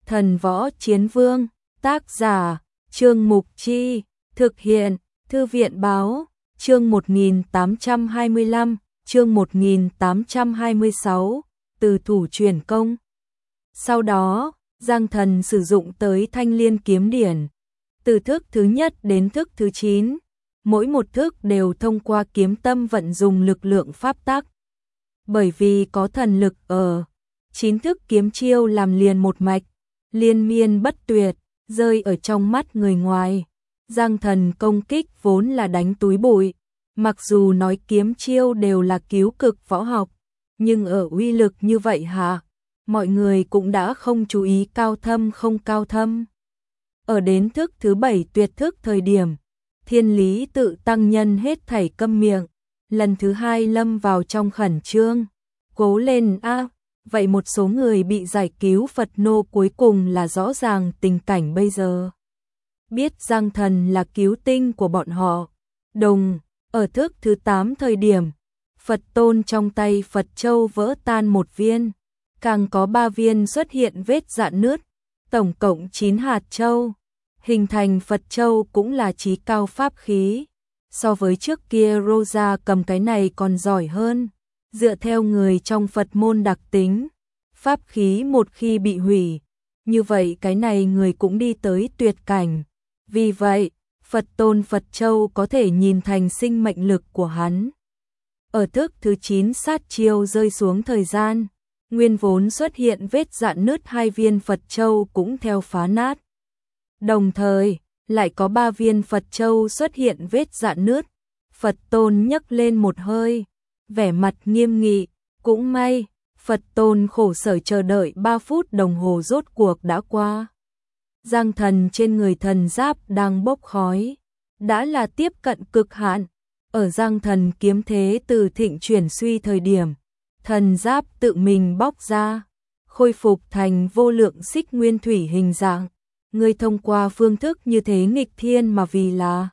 Thần Võ Chiến Vương, tác giả, Trương Mục Chi, thực hiện, Thư viện Báo, chương 1825, chương 1826, từ thủ truyền công. Sau đó, Giang Thần sử dụng tới Thanh Liên kiếm điển, từ thức thứ nhất đến thức thứ 9, mỗi một thức đều thông qua kiếm tâm vận dùng lực lượng pháp tắc. Bởi vì có thần lực ở, 9 thức kiếm chiêu làm liền một mạch, liên miên bất tuyệt, rơi ở trong mắt người ngoài. Giang Thần công kích vốn là đánh túi bụi, mặc dù nói kiếm chiêu đều là cứu cực võ học, nhưng ở uy lực như vậy hả? Mọi người cũng đã không chú ý cao thâm không cao thâm. Ở đến thức thứ 7 tuyệt thức thời điểm, Thiên Lý Tự tăng nhân hết thảy câm miệng, lần thứ 2 lâm vào trong khẩn trương. Cố lên a! Vậy một số người bị giải cứu Phật nô cuối cùng là rõ ràng tình cảnh bây giờ. Biết Giang Thần là cứu tinh của bọn họ. Đồng, ở thức thứ 8 thời điểm, Phật Tôn trong tay Phật Châu vỡ tan một viên, càng có 3 viên xuất hiện vết rạn nứt, tổng cộng 9 hạt châu. Hình thành Phật Châu cũng là chí cao pháp khí. So với trước kia Rosa cầm cái này còn giỏi hơn. Dựa theo người trong Phật môn đặc tính, pháp khí một khi bị hủy, như vậy cái này người cũng đi tới tuyệt cảnh. Vì vậy, Phật Tôn Phật Châu có thể nhìn thành sinh mệnh lực của hắn. Ở thức thứ 9 sát chiêu rơi xuống thời gian, nguyên vốn xuất hiện vết rạn nứt 2 viên Phật Châu cũng theo phá nát. Đồng thời, lại có 3 viên Phật Châu xuất hiện vết rạn nứt. Phật Tôn nhấc lên một hơi, vẻ mặt nghiêm nghị, cũng may, Phật Tôn khổ sở chờ đợi 3 phút đồng hồ rốt cuộc đã qua. Giang Thần trên người thần giáp đang bốc khói, đã là tiếp cận cực hạn. Ở Giang Thần kiếm thế từ thịnh chuyển suy thời điểm, thần giáp tự mình bóc ra, khôi phục thành vô lượng xích nguyên thủy hình dạng. Người thông qua phương thức như thế nghịch thiên mà vì là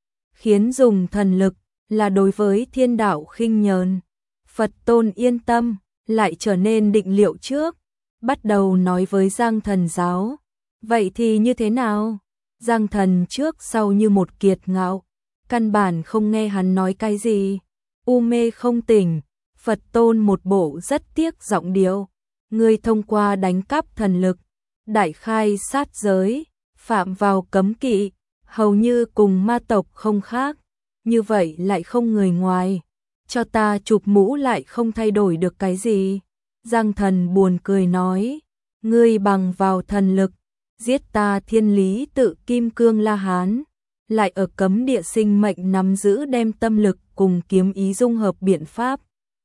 khiến dùng thần lực là đối với thiên đạo khinh nhờn. Phật Tôn yên tâm, lại trở nên định liệu trước, bắt đầu nói với Giang Thần giáo. Vậy thì như thế nào? Giang Thần trước sau như một kiệt ngạo, căn bản không nghe hắn nói cái gì. U mê không tỉnh, Phật Tôn một bộ rất tiếc giọng điệu. Ngươi thông qua đánh cắp thần lực, đại khai sát giới, phạm vào cấm kỵ, hầu như cùng ma tộc không khác. Như vậy lại không người ngoài, cho ta chụp mũ lại không thay đổi được cái gì. Giang Thần buồn cười nói, ngươi bằng vào thần lực, giết ta Thiên Lý Tự Kim Cương La Hán, lại ở cấm địa sinh mệnh nắm giữ đem tâm lực cùng kiếm ý dung hợp biện pháp.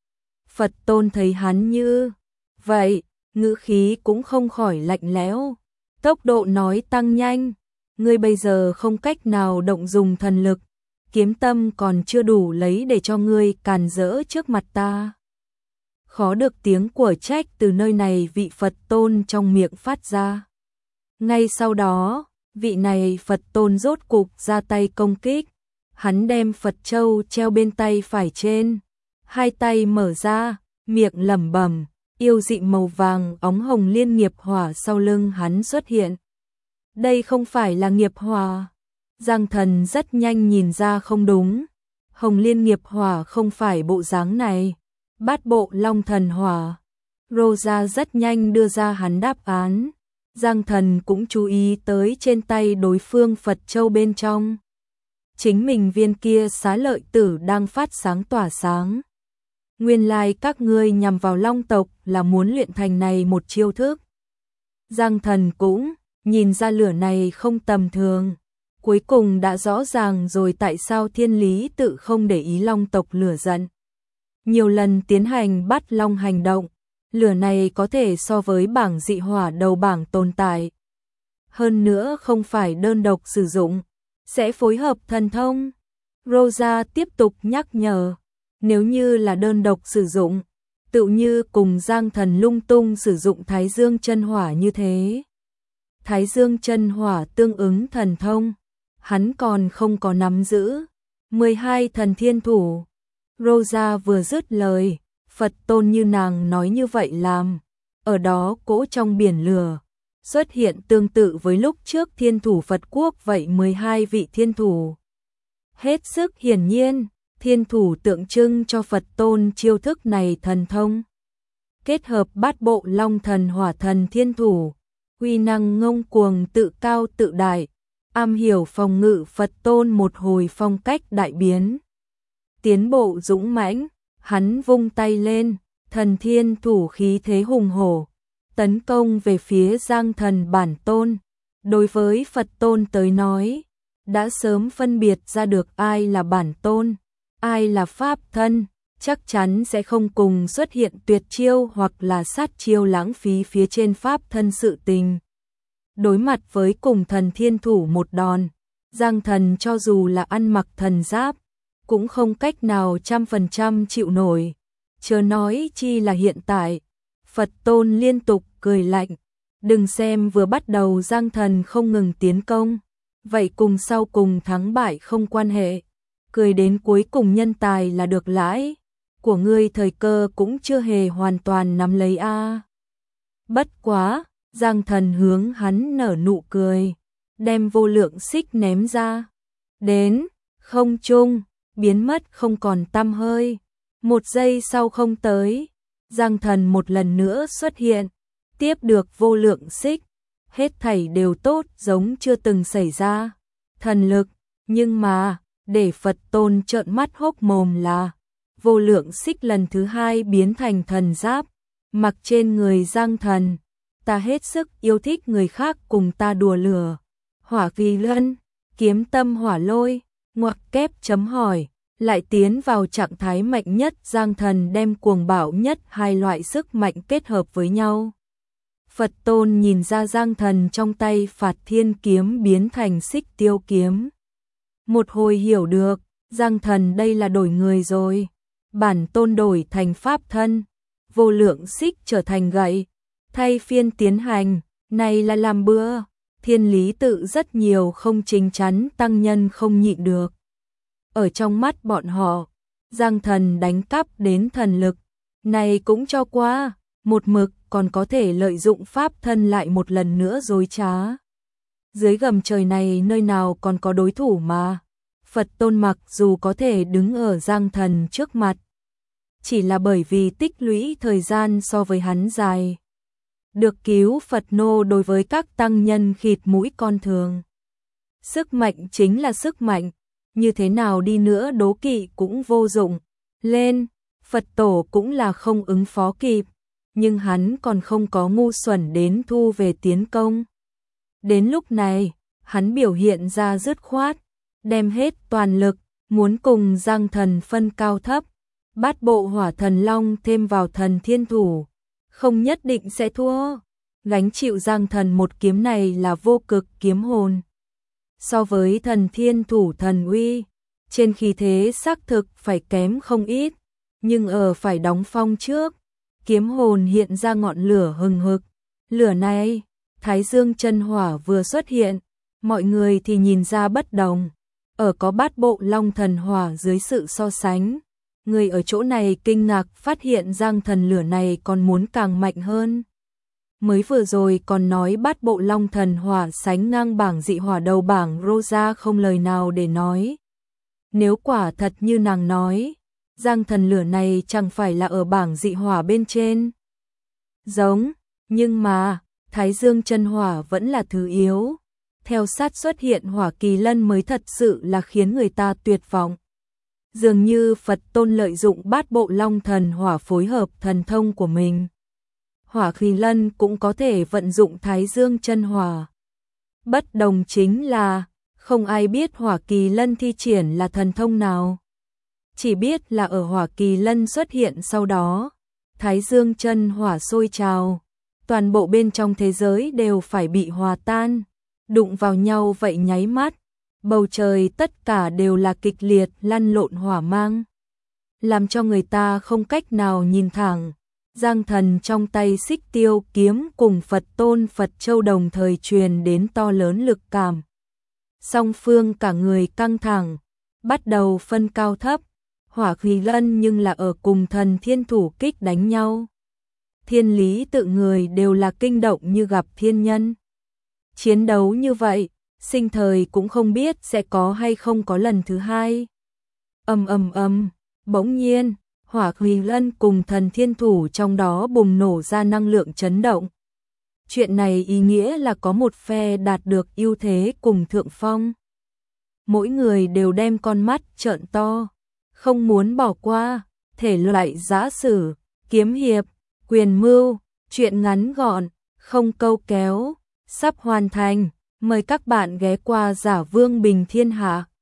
Phật Tôn thấy hắn như vậy, ngữ khí cũng không khỏi lạnh lẽo, tốc độ nói tăng nhanh, ngươi bây giờ không cách nào động dùng thần lực, kiếm tâm còn chưa đủ lấy để cho ngươi càn rỡ trước mặt ta. Khó được tiếng của trách từ nơi này vị Phật Tôn trong miệng phát ra. Ngay sau đó, vị này Phật Tôn rốt cục ra tay công kích, hắn đem Phật Châu treo bên tay phải trên, hai tay mở ra, miệng lẩm bẩm, yêu dị màu vàng óng hồng liên nghiệp hỏa sau lưng hắn xuất hiện. Đây không phải là nghiệp hỏa. Giang Thần rất nhanh nhìn ra không đúng. Hồng liên nghiệp hỏa không phải bộ dáng này. Bát bộ long thần hỏa. Rosa rất nhanh đưa ra hắn đáp án. Giang Thần cũng chú ý tới trên tay đối phương Phật Châu bên trong. Chính mình viên kia xá lợi tử đang phát sáng tỏa sáng. Nguyên lai các ngươi nhằm vào long tộc là muốn luyện thành này một chiêu thức. Giang Thần cũng nhìn ra lửa này không tầm thường. Cuối cùng đã rõ ràng rồi tại sao Thiên Lý Tự không để ý long tộc lửa giận. Nhiều lần tiến hành bắt long hành động, lửa này có thể so với bảng dị hỏa đầu bảng tồn tại. Hơn nữa không phải đơn độc sử dụng, sẽ phối hợp thần thông. Rosa tiếp tục nhắc nhở, nếu như là đơn độc sử dụng, tựu như cùng Giang Thần lung tung sử dụng Thái Dương chân hỏa như thế. Thái Dương chân hỏa tương ứng thần thông, hắn còn không có nắm giữ. 12 thần thiên thủ. Rosa vừa dứt lời, Phật Tôn như nàng nói như vậy làm. Ở đó cỗ trong biển lửa, xuất hiện tương tự với lúc trước Thiên Thủ Phật Quốc vậy 12 vị thiên thủ. Hết sức hiển nhiên, thiên thủ tượng trưng cho Phật Tôn chiêu thức này thần thông. Kết hợp bát bộ Long Thần Hỏa Thần thiên thủ, uy năng ngông cuồng tự cao tự đại, am hiểu phòng ngự Phật Tôn một hồi phong cách đại biến. Tiến bộ dũng mãnh, hắn vung tay lên, thần thiên thủ khí thế hùng hổ, tấn công về phía Giang Thần bản tôn. Đối với Phật Tôn tới nói, đã sớm phân biệt ra được ai là bản tôn, ai là pháp thân, chắc chắn sẽ không cùng xuất hiện tuyệt chiêu hoặc là sát chiêu lãng phí phía trên pháp thân sự tình. Đối mặt với cùng thần thiên thủ một đòn, Giang Thần cho dù là ăn mặc thần giáp, cũng không cách nào 100% chịu nổi. Chớ nói chi là hiện tại. Phật Tôn liên tục cười lạnh, đừng xem vừa bắt đầu Giang Thần không ngừng tiến công, vậy cùng sau cùng thắng bại không quan hệ, cười đến cuối cùng nhân tài là được lãi, của ngươi thời cơ cũng chưa hề hoàn toàn nắm lấy a. Bất quá, Giang Thần hướng hắn nở nụ cười, đem vô lượng xích ném ra, đến không trung, biến mất không còn tăm hơi. Một giây sau không tới, Giang Thần một lần nữa xuất hiện, tiếp được vô lượng xích, hết thảy đều tốt giống chưa từng xảy ra. Thần lực, nhưng mà, để Phật Tôn trợn mắt hốc mồm là, vô lượng xích lần thứ hai biến thành thần giáp, mặc trên người Giang Thần. Ta hết sức yêu thích người khác cùng ta đùa lửa. Hỏa Kỳ Lân, kiếm tâm hỏa lôi, ngoặc kép chấm hỏi. Lại tiến vào trạng thái mạnh nhất, Giang Thần đem cuồng bạo nhất hai loại sức mạnh kết hợp với nhau. Phật Tôn nhìn ra Giang Thần trong tay Phạt Thiên kiếm biến thành Xích Tiêu kiếm. Một hồi hiểu được, Giang Thần đây là đổi người rồi. Bản tôn đổi thành pháp thân, vô lượng xích trở thành gậy, thay phiên tiến hành, này là làm bữa. Thiên lý tự rất nhiều không chính chắn tăng nhân không nhịn được. Ở trong mắt bọn họ, Giang Thần đánh cắp đến thần lực, này cũng cho qua, một mực còn có thể lợi dụng pháp thân lại một lần nữa dối trá. Dưới gầm trời này nơi nào còn có đối thủ mà. Phật Tôn mặc dù có thể đứng ở Giang Thần trước mặt, chỉ là bởi vì tích lũy thời gian so với hắn dài. Được cứu Phật nô đối với các tăng nhân khịt mũi con thường. Sức mạnh chính là sức mạnh, như thế nào đi nữa đố kỵ cũng vô dụng. Lên, Phật tổ cũng là không ứng phó kịp, nhưng hắn còn không có ngu xuẩn đến thu về tiến công. Đến lúc này, hắn biểu hiện ra dứt khoát, đem hết toàn lực, muốn cùng Giang Thần phân cao thấp. Bát bộ hỏa thần long thêm vào thần thiên thủ, không nhất định sẽ thua. Gánh chịu Giang Thần một kiếm này là vô cực kiếm hồn. So với thần thiên thủ thần uy, trên khí thế xác thực phải kém không ít, nhưng ở phải đóng phong trước, kiếm hồn hiện ra ngọn lửa hừng hực. Lửa này, Thái Dương chân hỏa vừa xuất hiện, mọi người thì nhìn ra bất đồng. Ở có bát bộ long thần hỏa dưới sự so sánh, người ở chỗ này kinh ngạc phát hiện Giang Thần lửa này còn muốn càng mạnh hơn. Mới vừa rồi còn nói bát bộ long thần hỏa sánh ngang bảng dị hỏa đầu bảng Rosa không lời nào để nói. Nếu quả thật như nàng nói, Giang Thần lửa này chẳng phải là ở bảng dị hỏa bên trên. Giống, nhưng mà, Thái Dương chân hỏa vẫn là thứ yếu. Theo sát xuất hiện Hỏa Kỳ Lân mới thật sự là khiến người ta tuyệt vọng. Dường như Phật Tôn lợi dụng bát bộ long thần hỏa phối hợp thần thông của mình. Hỏa Kỳ Lân cũng có thể vận dụng Thái Dương chân hỏa. Bất đồng chính là, không ai biết Hỏa Kỳ Lân thi triển là thần thông nào. Chỉ biết là ở Hỏa Kỳ Lân xuất hiện sau đó, Thái Dương chân hỏa sôi trào, toàn bộ bên trong thế giới đều phải bị hòa tan, đụng vào nhau vậy nháy mắt, bầu trời tất cả đều là kịch liệt lăn lộn hỏa mang, làm cho người ta không cách nào nhìn thẳng. Giang Thần trong tay Xích Tiêu kiếm cùng Phật Tôn Phật Châu đồng thời truyền đến to lớn lực cảm. Song phương cả người căng thẳng, bắt đầu phân cao thấp. Hỏa Kỳ Lân nhưng là ở cùng thần thiên thủ kích đánh nhau. thiên lý tự người đều là kinh động như gặp thiên nhân. Chiến đấu như vậy, sinh thời cũng không biết sẽ có hay không có lần thứ hai. Bỗng nhiên, Hỏa Huy Lân cùng Thần Thiên Thủ trong đó bùng nổ ra năng lượng chấn động. Chuyện này ý nghĩa là có một phe đạt được ưu thế cùng thượng phong. Mỗi người đều đem con mắt trợn to, không muốn bỏ qua, thể loại giã sử, kiếm hiệp, quyền mưu, chuyện ngắn gọn, không câu kéo, sắp hoàn thành, mời các bạn ghé qua Giả Vương Bình Thiên Hạ.